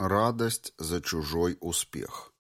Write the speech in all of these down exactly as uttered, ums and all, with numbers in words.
Радость за чужой успех.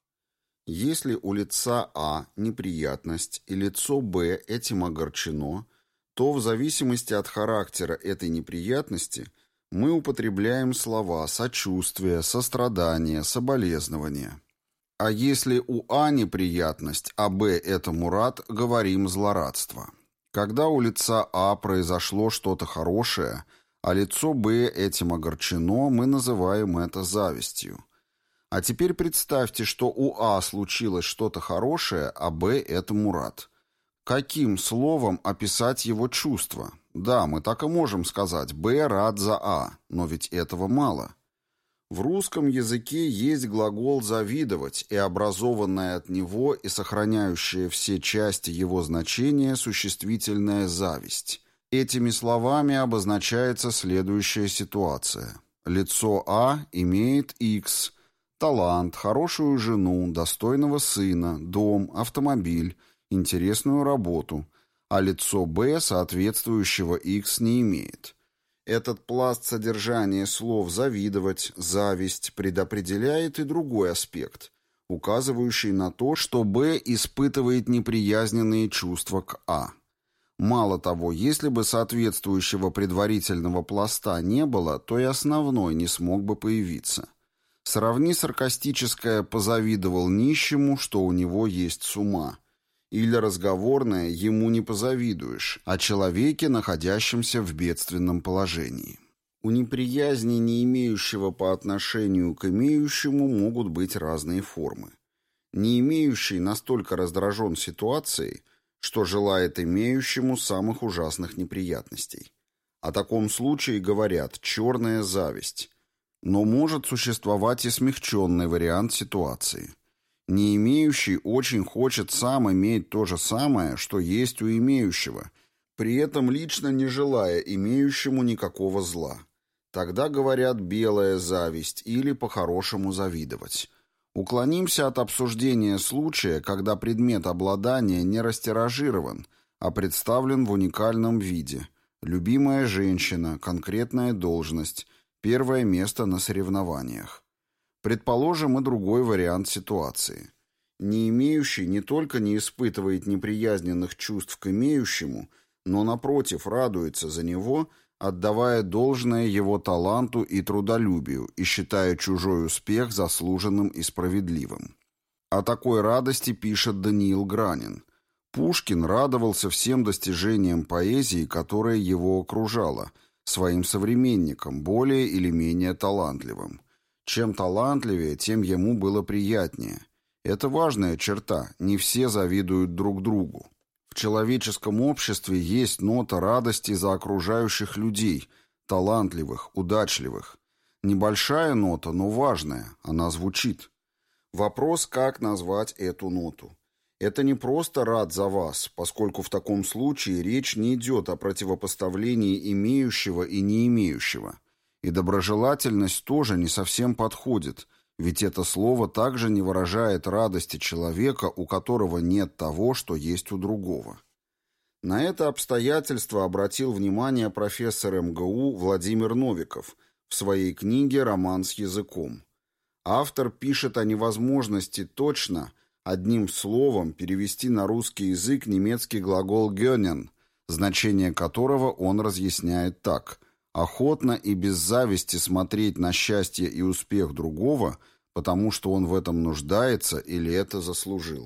Если у лица А неприятность и лицо Б этим огорчено, то в зависимости от характера этой неприятности мы употребляем слова сочувствие, сострадание, соболезнование. А если у А неприятность, а Б этому рад, говорим злорадство. Когда у лица А произошло что-то хорошее, а лицо Б этим огорчено, мы называем это завистью. А теперь представьте, что у А случилось что-то хорошее, а Б этому рад. Каким словом описать его чувство? Да, мы так и можем сказать «Б рад за А», но ведь этого мало. В русском языке есть глагол «завидовать» и образованное от него и сохраняющее все части его значения существительное «зависть». Этими словами обозначается следующая ситуация. Лицо А имеет X, талант, хорошую жену, достойного сына, дом, автомобиль, интересную работу, а лицо Б соответствующего X не имеет. Этот пласт содержания слов «завидовать», «зависть» предопределяет и другой аспект, указывающий на то, что Б испытывает неприязненные чувства к А. Мало того, если бы соответствующего предварительного пласта не было, то и основной не смог бы появиться. Сравни саркастическое «позавидовал нищему, что у него есть с ума», или разговорное «ему не позавидуешь» о человеке, находящемся в бедственном положении. У неприязни, не имеющего по отношению к имеющему, могут быть разные формы. Не имеющий настолько раздражен ситуацией, что желает имеющему самых ужасных неприятностей. О таком случае говорят «черная зависть». Но может существовать и смягченный вариант ситуации. Не имеющий очень хочет сам иметь то же самое, что есть у имеющего, при этом лично не желая имеющему никакого зла. Тогда говорят «белая зависть» или по-хорошему «завидовать». Уклонимся от обсуждения случая, когда предмет обладания не растиражирован, а представлен в уникальном виде. Любимая женщина, конкретная должность, первое место на соревнованиях. Предположим и другой вариант ситуации. Не имеющий не только не испытывает неприязненных чувств к имеющему, но, напротив, радуется за него, отдавая должное его таланту и трудолюбию и считая чужой успех заслуженным и справедливым. О такой радости пишет Даниил Гранин. Пушкин радовался всем достижениям поэзии, которая его окружала, своим современникам, более или менее талантливым. Чем талантливее, тем ему было приятнее. Это важная черта, не все завидуют друг другу. В человеческом обществе есть нота радости за окружающих людей, талантливых, удачливых. Небольшая нота, но важная, она звучит. Вопрос, как назвать эту ноту. Это не просто «рад за вас», поскольку в таком случае речь не идет о противопоставлении имеющего и не имеющего. И доброжелательность тоже не совсем подходит, ведь это слово также не выражает радости человека, у которого нет того, что есть у другого. На это обстоятельство обратил внимание профессор эм гэ у Владимир Новиков в своей книге «Роман с языком». Автор пишет о невозможности точно, одним словом, перевести на русский язык немецкий глагол «gönnen», значение которого он разъясняет так: охотно и без зависти смотреть на счастье и успех другого, потому что он в этом нуждается или это заслужил.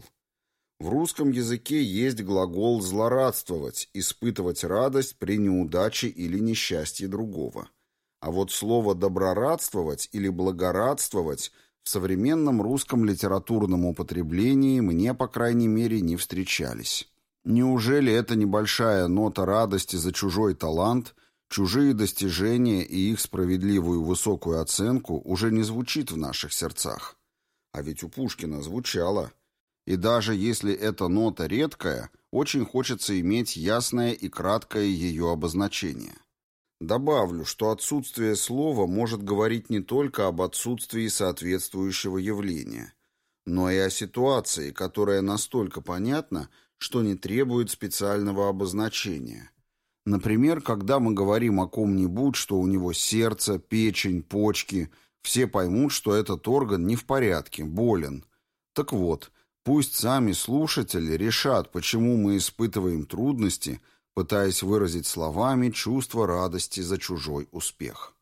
В русском языке есть глагол «злорадствовать», испытывать радость при неудаче или несчастье другого. А вот слово «доброрадствовать» или «благорадствовать» в современном русском литературном употреблении мне, по крайней мере, не встречались. Неужели эта небольшая нота радости за чужой талант, чужие достижения и их справедливую высокую оценку уже не звучит в наших сердцах? А ведь у Пушкина звучало. И даже если эта нота редкая, очень хочется иметь ясное и краткое ее обозначение. Добавлю, что отсутствие слова может говорить не только об отсутствии соответствующего явления, но и о ситуации, которая настолько понятна, что не требует специального обозначения. Например, когда мы говорим о ком-нибудь, что у него сердце, печень, почки, Все поймут, что этот орган не в порядке, болен. Так вот, пусть сами слушатели решат, почему мы испытываем трудности, пытаясь выразить словами чувство радости за чужой успех.